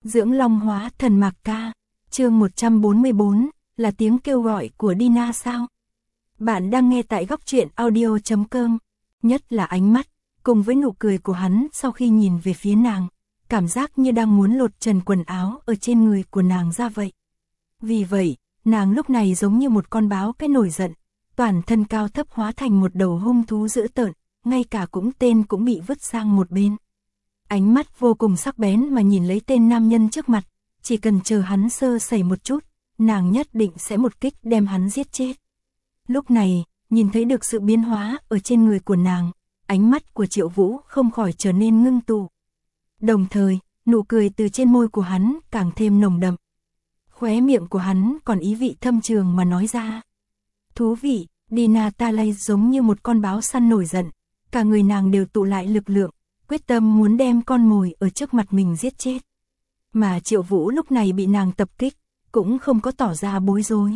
Dưỡng long hóa thần Mạc Ca, chương 144, là tiếng kêu gọi của Dina sao? Bạn đang nghe tại góc truyện audio.com, nhất là ánh mắt, cùng với nụ cười của hắn sau khi nhìn về phía nàng, cảm giác như đang muốn lột trần quần áo ở trên người của nàng ra vậy. Vì vậy, nàng lúc này giống như một con báo cái nổi giận, toàn thân cao thấp hóa thành một đầu hung thú dữ tợn, ngay cả tên cũng bị vứt sang một bên. Ánh mắt vô cùng sắc bén mà nhìn lấy tên nam nhân trước mặt, chỉ cần chờ hắn sơ sẩy một chút, nàng nhất định sẽ một kích đem hắn giết chết. Lúc này, nhìn thấy được sự biến hóa ở trên người của nàng, ánh mắt của Triệu Vũ không khỏi trở nên ngưng tụ. Đồng thời, nụ cười từ trên môi của hắn càng thêm nồng đậm. Khóe miệng của hắn còn ý vị thâm trường mà nói ra. Thú vị, Dina Talay giống như một con báo săn nổi giận, cả người nàng đều tụ lại lực lượng, quyết tâm muốn đem con mồi ở trước mặt mình giết chết. Mà Triệu Vũ lúc này bị nàng tập kích, cũng không có tỏ ra bối rối.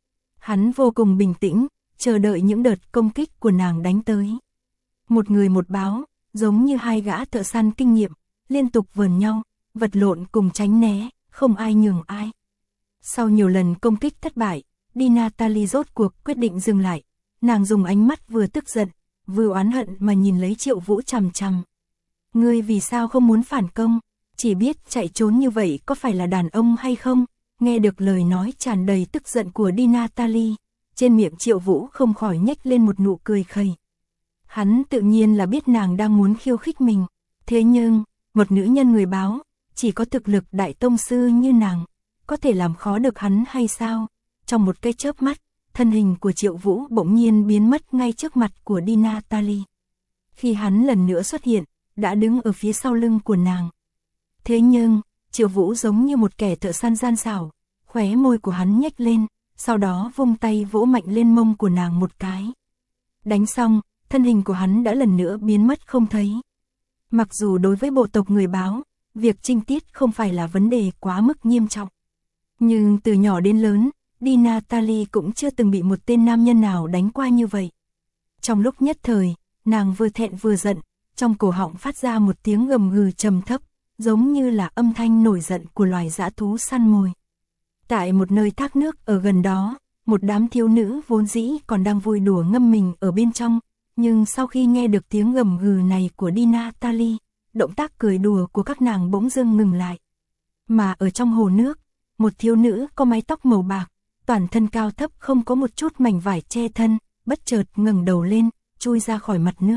Hắn vô cùng bình tĩnh, chờ đợi những đợt công kích của nàng đánh tới. Một người một báo, giống như hai gã thợ săn kinh nghiệm, liên tục vờn nhau, vật lộn cùng tránh né, không ai nhường ai. Sau nhiều lần công kích thất bại, Dina Talay rốt cuộc quyết định dừng lại. Nàng dùng ánh mắt vừa tức giận, vừa oán hận mà nhìn lấy Triệu Vũ chằm chằm. Ngươi vì sao không muốn phản công, chỉ biết chạy trốn như vậy có phải là đàn ông hay không? Nghe được lời nói tràn đầy tức giận của Dina Talay, trên miệng Triệu Vũ không khỏi nhếch lên một nụ cười khẩy. Hắn tự nhiên là biết nàng đang muốn khiêu khích mình, thế nhưng, một nữ nhân người báo, chỉ có thực lực đại tông sư như nàng, có thể làm khó được hắn hay sao? Trong một cái chớp mắt, thân hình của Triệu Vũ bỗng nhiên biến mất ngay trước mặt của Dina Talay. Khi hắn lần nữa xuất hiện, đã đứng ở phía sau lưng của nàng. Thế nhưng, Triệu Vũ giống như một kẻ thợ săn gian xảo, khóe môi của hắn nhếch lên, sau đó vung tay vỗ mạnh lên mông của nàng một cái. Đánh xong, thân hình của hắn đã lần nữa biến mất không thấy. Mặc dù đối với bộ tộc người báo, việc trinh tiết không phải là vấn đề quá mức nghiêm trọng. Nhưng từ nhỏ đến lớn, Dina Talay cũng chưa từng bị một tên nam nhân nào đánh qua như vậy. Trong lúc nhất thời, nàng vừa thẹn vừa giận, trong cổ họng phát ra một tiếng gầm gừ trầm thấp, giống như là âm thanh nổi giận của loài dã thú săn mồi. Tại một nơi thác nước ở gần đó, một đám thiếu nữ vốn dĩ còn đang vui đùa ngâm mình ở bên trong, nhưng sau khi nghe được tiếng gầm gừ này của Dina Talay, động tác cười đùa của các nàng bỗng dưng ngừng lại. Mà ở trong hồ nước, một thiếu nữ có mái tóc màu bạc, toàn thân cao thấp không có một chút mảnh vải che thân, bất chợt ngẩng đầu lên, chui ra khỏi mặt nước.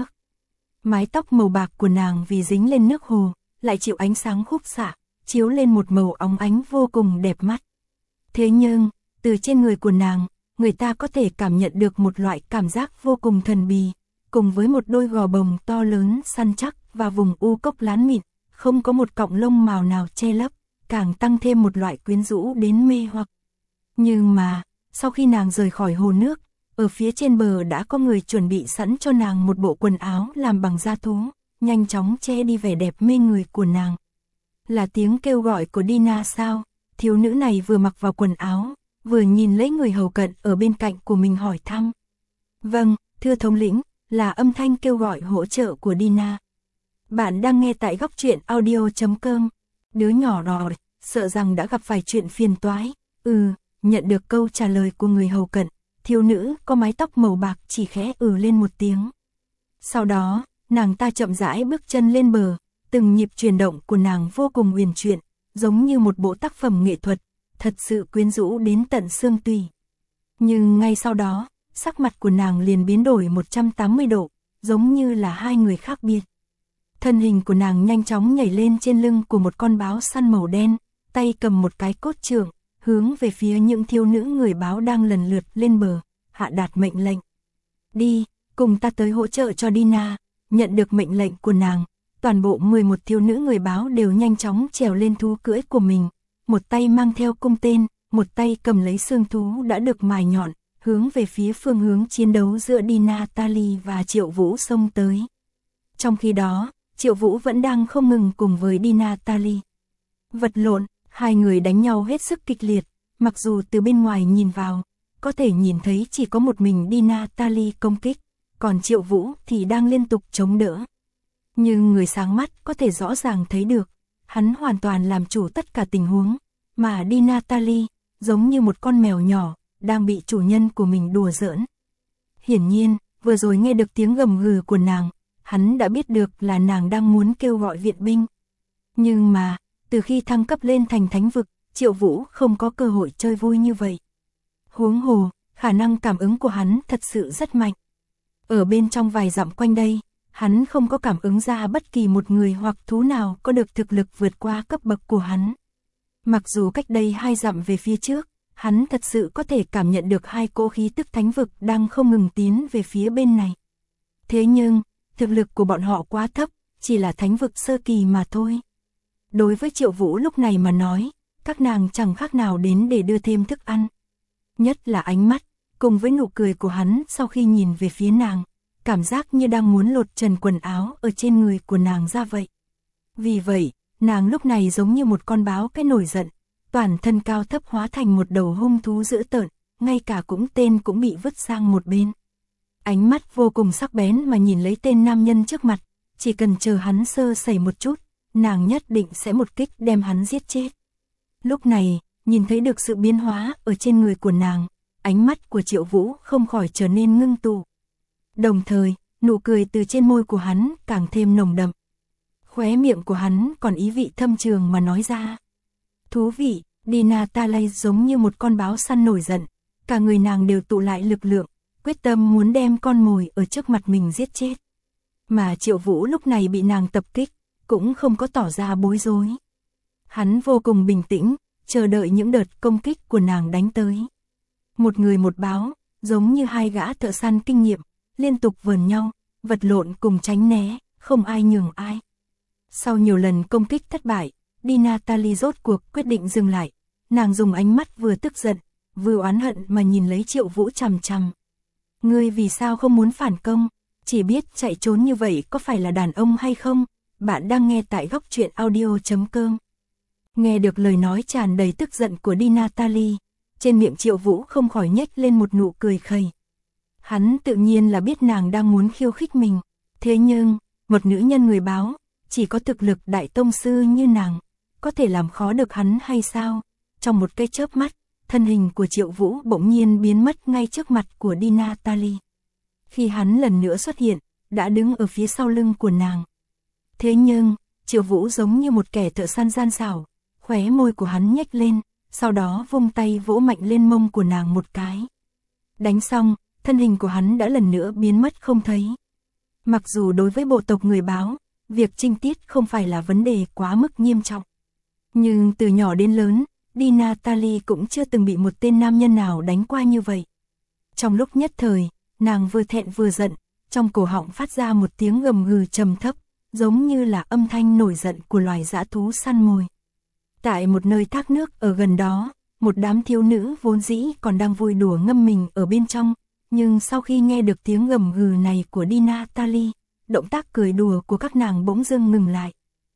Mái tóc màu bạc của nàng vì dính lên nước hồ, lại chịu ánh sáng khúc xạ, chiếu lên một màu óng ánh vô cùng đẹp mắt. Thế nhưng, từ trên người của nàng, người ta có thể cảm nhận được một loại cảm giác vô cùng thần bí, cùng với một đôi gò bồng to lớn săn chắc và vùng u cốc lán mịn, không có một cọng lông màu nào che lấp, càng tăng thêm một loại quyến rũ đến mê hoặc. Nhưng mà, sau khi nàng rời khỏi hồ nước, ở phía trên bờ đã có người chuẩn bị sẵn cho nàng một bộ quần áo làm bằng da thú, nhanh chóng che đi vẻ đẹp mê người của nàng. Là tiếng kêu gọi của Dina sao? Thiếu nữ này vừa mặc vào quần áo, vừa nhìn lấy người hầu cận ở bên cạnh của mình hỏi thăm. Vâng, thưa thống lĩnh, là âm thanh kêu gọi hỗ trợ của Dina. Bạn đang nghe tại góc truyện audio.com. Đứa nhỏ đỏ, sợ rằng đã gặp phải chuyện phiền toái. Nhận được câu trả lời của người hầu cận, thiếu nữ có mái tóc màu bạc chỉ khẽ lên một tiếng. Sau đó, nàng ta chậm rãi bước chân lên bờ, từng nhịp chuyển động của nàng vô cùng uyển chuyển, giống như một bộ tác phẩm nghệ thuật, thật sự quyến rũ đến tận xương tủy. Nhưng ngay sau đó, sắc mặt của nàng liền biến đổi 180 độ, giống như là hai người khác biệt. Thân hình của nàng nhanh chóng nhảy lên trên lưng của một con báo săn màu đen, tay cầm một cái cốt trượng, hướng về phía những thiếu nữ người báo đang lần lượt lên bờ, hạ đạt mệnh lệnh. Đi, cùng ta tới hỗ trợ cho Dina. Nhận được mệnh lệnh của nàng, toàn bộ 11 thiếu nữ người báo đều nhanh chóng trèo lên thú cưỡi của mình, một tay mang theo cung tên, một tay cầm lấy xương thú đã được mài nhọn, hướng về phía phương hướng chiến đấu giữa Dina Talay và Triệu Vũ xông tới. Trong khi đó, Triệu Vũ vẫn đang không ngừng cùng với Dina Talay vật lộn, hai người đánh nhau hết sức kịch liệt, mặc dù từ bên ngoài nhìn vào, có thể nhìn thấy chỉ có một mình Dina Talay công kích, còn Triệu Vũ thì đang liên tục chống đỡ. Nhưng người sáng mắt có thể rõ ràng thấy được, hắn hoàn toàn làm chủ tất cả tình huống, mà Di Natalie, giống như một con mèo nhỏ, đang bị chủ nhân của mình đùa giỡn. Hiển nhiên, vừa rồi nghe được tiếng gầm gừ của nàng, hắn đã biết được là nàng đang muốn kêu gọi viện binh. Nhưng mà, từ khi thăng cấp lên thành thánh vực, Triệu Vũ không có cơ hội chơi vui như vậy. Huống hồ, khả năng cảm ứng của hắn thật sự rất mạnh. Ở bên trong vài dặm quanh đây, hắn không có cảm ứng ra bất kỳ một người hoặc thú nào có được thực lực vượt qua cấp bậc của hắn. Mặc dù cách đây 2 dặm về phía trước, hắn thật sự có thể cảm nhận được 2 cỗ khí tức thánh vực đang không ngừng tiến về phía bên này. Thế nhưng, thực lực của bọn họ quá thấp, chỉ là thánh vực sơ kỳ mà thôi. Đối với Triệu Vũ lúc này mà nói, các nàng chẳng khác nào đến để đưa thêm thức ăn. Nhất là ánh mắt, cùng với nụ cười của hắn sau khi nhìn về phía nàng, cảm giác như đang muốn lột trần quần áo ở trên người của nàng ra vậy. Vì vậy, nàng lúc này giống như một con báo cái nổi giận, toàn thân cao thấp hóa thành một đầu hung thú dữ tợn, ngay cả tên cũng bị vứt sang một bên. Ánh mắt vô cùng sắc bén mà nhìn lấy tên nam nhân trước mặt, chỉ cần chờ hắn sơ sẩy một chút, nàng nhất định sẽ một kích đem hắn giết chết. Lúc này, nhìn thấy được sự biến hóa ở trên người của nàng, ánh mắt của Triệu Vũ không khỏi trở nên ngưng tụ. Đồng thời, nụ cười từ trên môi của hắn càng thêm nồng đậm. Khóe miệng của hắn còn ý vị thâm trường mà nói ra. Thú vị, Di Natalie giống như một con báo săn nổi giận, cả người nàng đều tụ lại lực lượng, quyết tâm muốn đem con mồi ở trước mặt mình giết chết. Mà Triệu Vũ lúc này bị nàng tập kích, cũng không có tỏ ra bối rối. Hắn vô cùng bình tĩnh, chờ đợi những đợt công kích của nàng đánh tới. Một người một báo, giống như 2 gã thợ săn kinh nghiệm, liên tục vờn nhau, vật lộn cùng tránh né, không ai nhường ai. Sau nhiều lần công kích thất bại, Di Natalie rốt cuộc quyết định dừng lại. Nàng dùng ánh mắt vừa tức giận, vừa oán hận mà nhìn lấy Triệu Vũ chằm chằm. Ngươi vì sao không muốn phản công, chỉ biết chạy trốn như vậy có phải là đàn ông hay không? Bạn đang nghe tại Góc Truyện Audio.com. Nghe được lời nói tràn đầy tức giận của Di Natalie, trên miệng Triệu Vũ không khỏi nhếch lên một nụ cười khẩy. Hắn tự nhiên là biết nàng đang muốn khiêu khích mình, thế nhưng, một nữ nhân người báo, chỉ có thực lực đại tông sư như nàng, có thể làm khó được hắn hay sao? Trong một cái chớp mắt, thân hình của Triệu Vũ bỗng nhiên biến mất ngay trước mặt của Di Natalie. Khi hắn lần nữa xuất hiện, đã đứng ở phía sau lưng của nàng. Thế nhưng, Triệu Vũ giống như một kẻ thợ săn gian xảo, khóe môi của hắn nhếch lên, sau đó vung tay vỗ mạnh lên mông của nàng một cái. Đánh xong, thân hình của hắn đã lần nữa biến mất không thấy. Mặc dù đối với bộ tộc người báo, việc trinh tiết không phải là vấn đề quá mức nghiêm trọng. Nhưng từ nhỏ đến lớn, Di Natalie cũng chưa từng bị một tên nam nhân nào đánh qua như vậy. Trong lúc nhất thời, nàng vừa thẹn vừa giận, trong cổ họng phát ra một tiếng gầm gừ trầm thấp, giống như là âm thanh nổi giận của loài dã thú săn mồi. Tại một nơi thác nước ở gần đó, một đám thiếu nữ vốn dĩ còn đang vui đùa ngâm mình ở bên trong, nhưng sau khi nghe được tiếng gầm gừ này của Di Natalie, động tác cười đùa của các nàng bỗng dưng ngừng lại.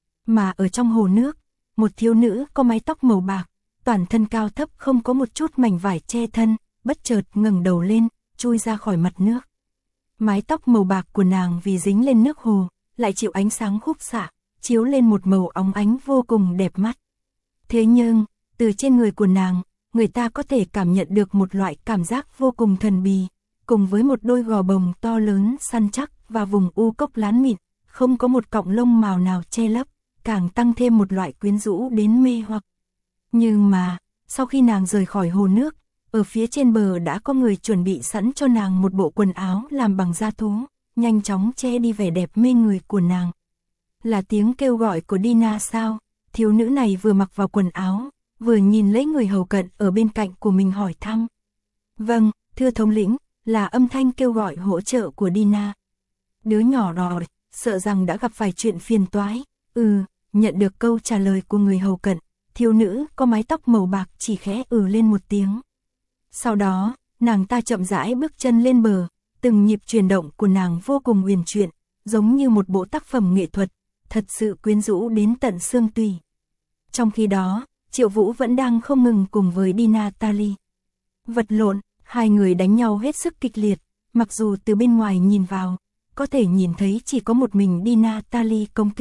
Mà ở trong hồ nước, một thiếu nữ có mái tóc màu bạc, toàn thân cao thấp không có một chút mảnh vải che thân, bất chợt ngẩng đầu lên, chui ra khỏi mặt nước. Mái tóc màu bạc của nàng vì dính lên nước hồ, lại chịu ánh sáng khúc xạ, chiếu lên một màu óng ánh vô cùng đẹp mắt. Thế nhưng, từ trên người của nàng, người ta có thể cảm nhận được một loại cảm giác vô cùng thần bí, cùng với một đôi gò bồng to lớn săn chắc và vùng u cốc lán mịn, không có một cọng lông mào nào che lấp, càng tăng thêm một loại quyến rũ đến mê hoặc. Nhưng mà, sau khi nàng rời khỏi hồ nước, ở phía trên bờ đã có người chuẩn bị sẵn cho nàng một bộ quần áo làm bằng da thú, nhanh chóng che đi vẻ đẹp mê người của nàng. Là tiếng kêu gọi của Dina sao? Thiếu nữ này vừa mặc vào quần áo, vừa nhìn lấy người hầu cận ở bên cạnh của mình hỏi thăm. Vâng, thưa thống lĩnh, là âm thanh kêu gọi hỗ trợ của Dina. Đứa nhỏ rồi, sợ rằng đã gặp phải chuyện phiền toái. Nhận được câu trả lời của người hầu cận, thiếu nữ có mái tóc màu bạc chỉ khẽ lên một tiếng. Sau đó, nàng ta chậm rãi bước chân lên bờ, từng nhịp chuyển động của nàng vô cùng huyền chuyển, giống như một bộ tác phẩm nghệ thuật, thật sự quyến rũ đến tận xương tủy. Trong khi đó, Triệu Vũ vẫn đang không ngừng cùng với Di Natalie vật lộn, 2 người đánh nhau hết sức kịch liệt, mặc dù từ bên ngoài nhìn vào, có thể nhìn thấy chỉ có một mình Di Natalie công kích,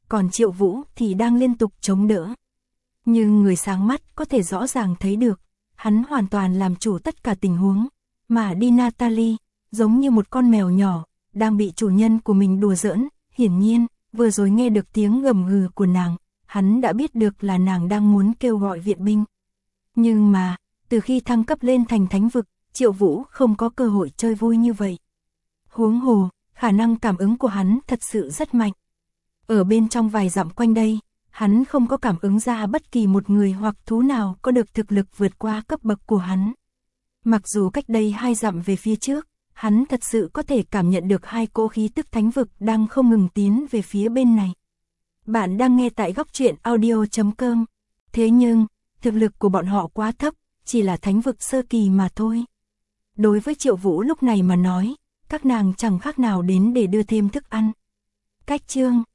còn Triệu Vũ thì đang liên tục chống đỡ. Nhưng người sáng mắt có thể rõ ràng thấy được, hắn hoàn toàn làm chủ tất cả tình huống, mà Di Natalie, giống như một con mèo nhỏ, đang bị chủ nhân của mình đùa giỡn, hiển nhiên, vừa rồi nghe được tiếng gầm gừ của nàng, hắn đã biết được là nàng đang muốn kêu gọi viện binh. Nhưng mà, từ khi thăng cấp lên thành thánh vực, Triệu Vũ không có cơ hội chơi vui như vậy. Huống hồ, khả năng cảm ứng của hắn thật sự rất mạnh. Ở bên trong vài dặm quanh đây, hắn không có cảm ứng ra bất kỳ một người hoặc thú nào có được thực lực vượt qua cấp bậc của hắn. Mặc dù cách đây 2 dặm về phía trước, hắn thật sự có thể cảm nhận được 2 cỗ khí tức thánh vực đang không ngừng tiến về phía bên này. Bạn đang nghe tại góc truyện audio.com. Thế nhưng, thực lực của bọn họ quá thấp, chỉ là thánh vực sơ kỳ mà thôi. Đối với Triệu Vũ lúc này mà nói, các nàng chẳng khác nào đến để đưa thêm thức ăn. Cách chương